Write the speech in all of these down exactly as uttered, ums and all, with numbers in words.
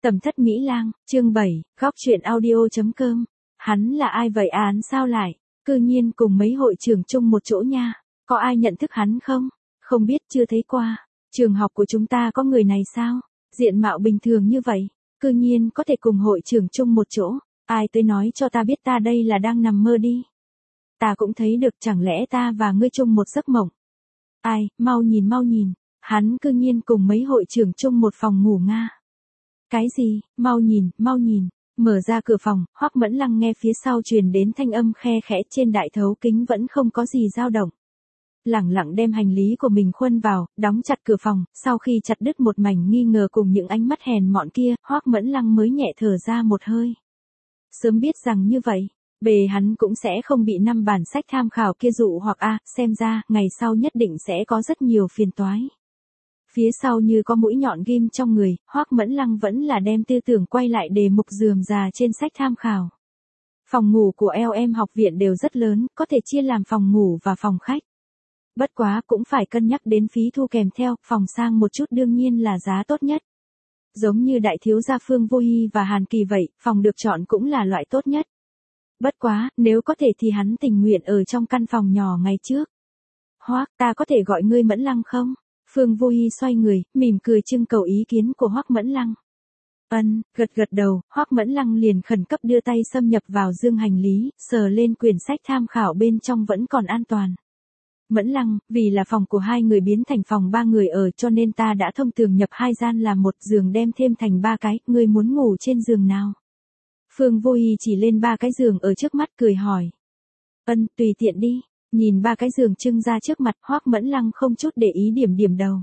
Tầm thất Mỹ Lang, chương bảy, góc truyện audio chấm com. Hắn là ai vậy án sao lại, cư nhiên cùng mấy hội trưởng chung một chỗ nha, có ai nhận thức hắn không? Không biết, chưa thấy qua. Trường học của chúng ta có người này sao? Diện mạo bình thường như vậy, cư nhiên có thể cùng hội trưởng chung một chỗ, ai tới nói cho ta biết, ta đây là đang nằm mơ đi. Ta cũng thấy được, chẳng lẽ ta và ngươi chung một giấc mộng? Ai, mau nhìn mau nhìn, hắn cư nhiên cùng mấy hội trưởng chung một phòng ngủ nga. Cái gì, mau nhìn, mau nhìn, mở ra cửa phòng, Hoắc Mẫn Lăng nghe phía sau truyền đến thanh âm khe khẽ trên đại thấu kính vẫn không có gì dao động. Lẳng lặng đem hành lý của mình khuân vào, đóng chặt cửa phòng, sau khi chặt đứt một mảnh nghi ngờ cùng những ánh mắt hèn mọn kia, Hoắc Mẫn Lăng mới nhẹ thở ra một hơi. Sớm biết rằng như vậy, bề hắn cũng sẽ không bị năm bản sách tham khảo kia dụ hoặc a, à, xem ra, ngày sau nhất định sẽ có rất nhiều phiền toái. Phía sau như có mũi nhọn ghim trong người, Hoắc Mẫn Lăng vẫn là đem tư tưởng quay lại đề mục rườm rà trên sách tham khảo. Phòng ngủ của lờ em học viện đều rất lớn, có thể chia làm phòng ngủ và phòng khách. Bất quá cũng phải cân nhắc đến phí thu kèm theo, phòng sang một chút đương nhiên là giá tốt nhất. Giống như đại thiếu gia Phương Vô Hi và Hàn Kỳ vậy, phòng được chọn cũng là loại tốt nhất. Bất quá, nếu có thể thì hắn tình nguyện ở trong căn phòng nhỏ ngày trước. Hoắc, ta có thể gọi ngươi Mẫn Lăng không? Phương Vô Hi xoay người, mỉm cười trưng cầu ý kiến của Hoắc Mẫn Lăng. Ân, gật gật đầu, Hoắc Mẫn Lăng liền khẩn cấp đưa tay xâm nhập vào dương hành lý, sờ lên quyển sách tham khảo bên trong vẫn còn an toàn. Mẫn Lăng, vì là phòng của hai người biến thành phòng ba người ở cho nên ta đã thông tường nhập hai gian làm một giường đem thêm thành ba cái, ngươi muốn ngủ trên giường nào? Phương Vô Hi chỉ lên ba cái giường ở trước mắt cười hỏi. Ân, tùy tiện đi. Nhìn ba cái giường trưng ra trước mặt, Hoắc Mẫn Lăng không chút để ý điểm điểm đầu.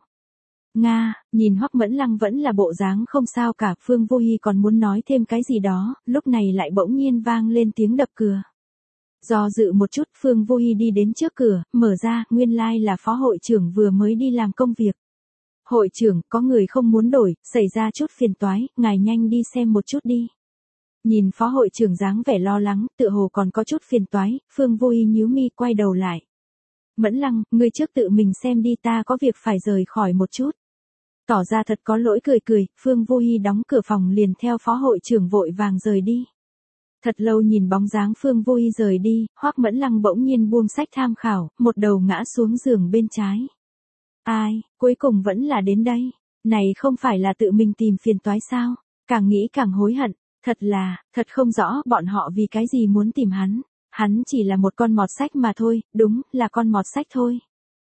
Nga, nhìn Hoắc Mẫn Lăng vẫn là bộ dáng không sao cả, Phương Vô Hi còn muốn nói thêm cái gì đó, lúc này lại bỗng nhiên vang lên tiếng đập cửa. Do dự một chút, Phương Vô Hi đi đến trước cửa, mở ra, nguyên lai là phó hội trưởng vừa mới đi làm công việc. Hội trưởng, có người không muốn đổi, xảy ra chút phiền toái, ngài nhanh đi xem một chút đi. Nhìn phó hội trưởng dáng vẻ lo lắng, tựa hồ còn có chút phiền toái, Phương Vô Hi nhíu mi quay đầu lại. Mẫn Lăng, ngươi trước tự mình xem đi, ta có việc phải rời khỏi một chút. Tỏ ra thật có lỗi cười cười, Phương Vô Hi đóng cửa phòng liền theo phó hội trưởng vội vàng rời đi. Thật lâu nhìn bóng dáng Phương Vô Hi rời đi, Hoắc Mẫn Lăng bỗng nhiên buông sách tham khảo, một đầu ngã xuống giường bên trái. Ai, cuối cùng vẫn là đến đây, này không phải là tự mình tìm phiền toái sao, càng nghĩ càng hối hận. Thật là, thật không rõ bọn họ vì cái gì muốn tìm hắn. Hắn chỉ là một con mọt sách mà thôi, đúng, là con mọt sách thôi.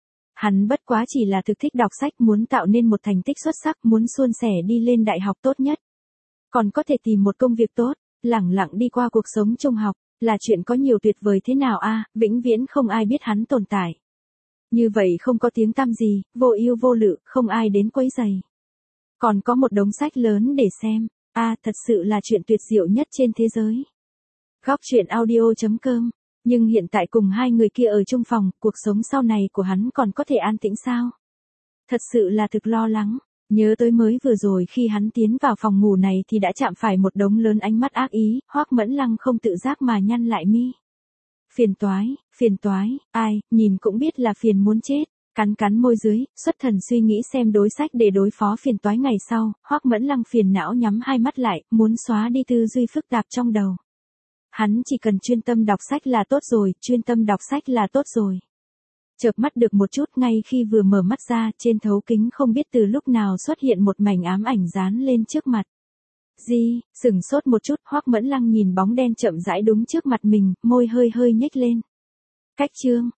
Hắn bất quá chỉ là thực thích đọc sách, muốn tạo nên một thành tích xuất sắc, muốn suôn sẻ đi lên đại học tốt nhất. Còn có thể tìm một công việc tốt, lẳng lặng đi qua cuộc sống trung học, là chuyện có nhiều tuyệt vời thế nào a, à, vĩnh viễn không ai biết hắn tồn tại. Như vậy không có tiếng tăm gì, vô ưu vô lự, không ai đến quấy rầy. Còn có một đống sách lớn để xem. A, à, thật sự là chuyện tuyệt diệu nhất trên thế giới. Góc truyện audio chấm com. Nhưng hiện tại cùng hai người kia ở chung phòng, cuộc sống sau này của hắn còn có thể an tĩnh sao? Thật sự là thực lo lắng. Nhớ tới mới vừa rồi khi hắn tiến vào phòng ngủ này thì đã chạm phải một đống lớn ánh mắt ác ý, Hoắc Mẫn Lăng không tự giác mà nhăn lại mi. Phiền toái, phiền toái, ai, nhìn cũng biết là phiền muốn chết. Cắn cắn môi dưới, xuất thần suy nghĩ xem đối sách để đối phó phiền toái ngày sau, Hoắc Mẫn Lăng phiền não nhắm hai mắt lại, muốn xóa đi tư duy phức tạp trong đầu. Hắn chỉ cần chuyên tâm đọc sách là tốt rồi, chuyên tâm đọc sách là tốt rồi. Chợp mắt được một chút, ngay khi vừa mở mắt ra, trên thấu kính không biết từ lúc nào xuất hiện một mảnh ám ảnh dán lên trước mặt. Gì, sửng sốt một chút, Hoắc Mẫn Lăng nhìn bóng đen chậm rãi đúng trước mặt mình, môi hơi hơi nhếch lên. Cách chương,